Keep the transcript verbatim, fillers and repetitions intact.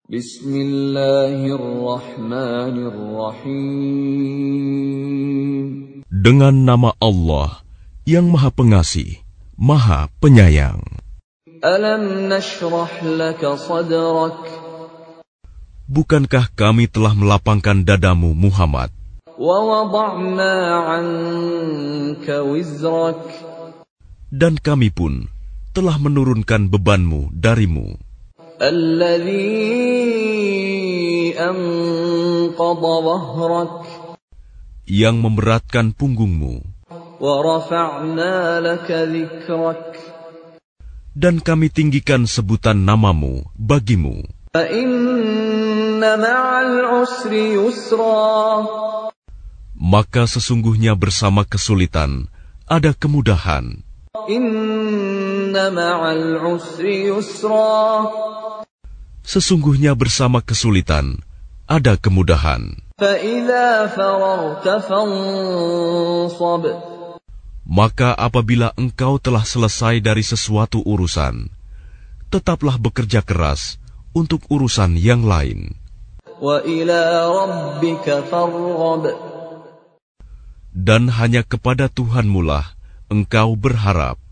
Bismillahirrahmanirrahim. Dengan nama Allah yang Maha Pengasih, Maha Penyayang. Alam nashrah laka sadrak. Bukankah kami telah melapangkan dadamu, Muhammad? Wa wada'na 'anka wizrak. Dan kami pun telah menurunkan bebanmu darimu. Alladzi anqadha dhahrak. Yang memberatkan punggungmu. Wa rafa'na laka dhikrak. Dan kami tinggikan sebutan namamu bagimu. Fa inna ma'al usri yusra. Maka sesungguhnya bersama kesulitan ada kemudahan. Inna ma'al usri yusra. Sesungguhnya bersama kesulitan ada kemudahan. فَإِذَا فَرَغْتَ فَانصَبْ. Maka apabila engkau telah selesai dari sesuatu urusan, tetaplah bekerja keras untuk urusan yang lain. وَإِلَى رَبِّكَ فَارْغَبْ. Dan hanya kepada Tuhanmu lah engkau berharap.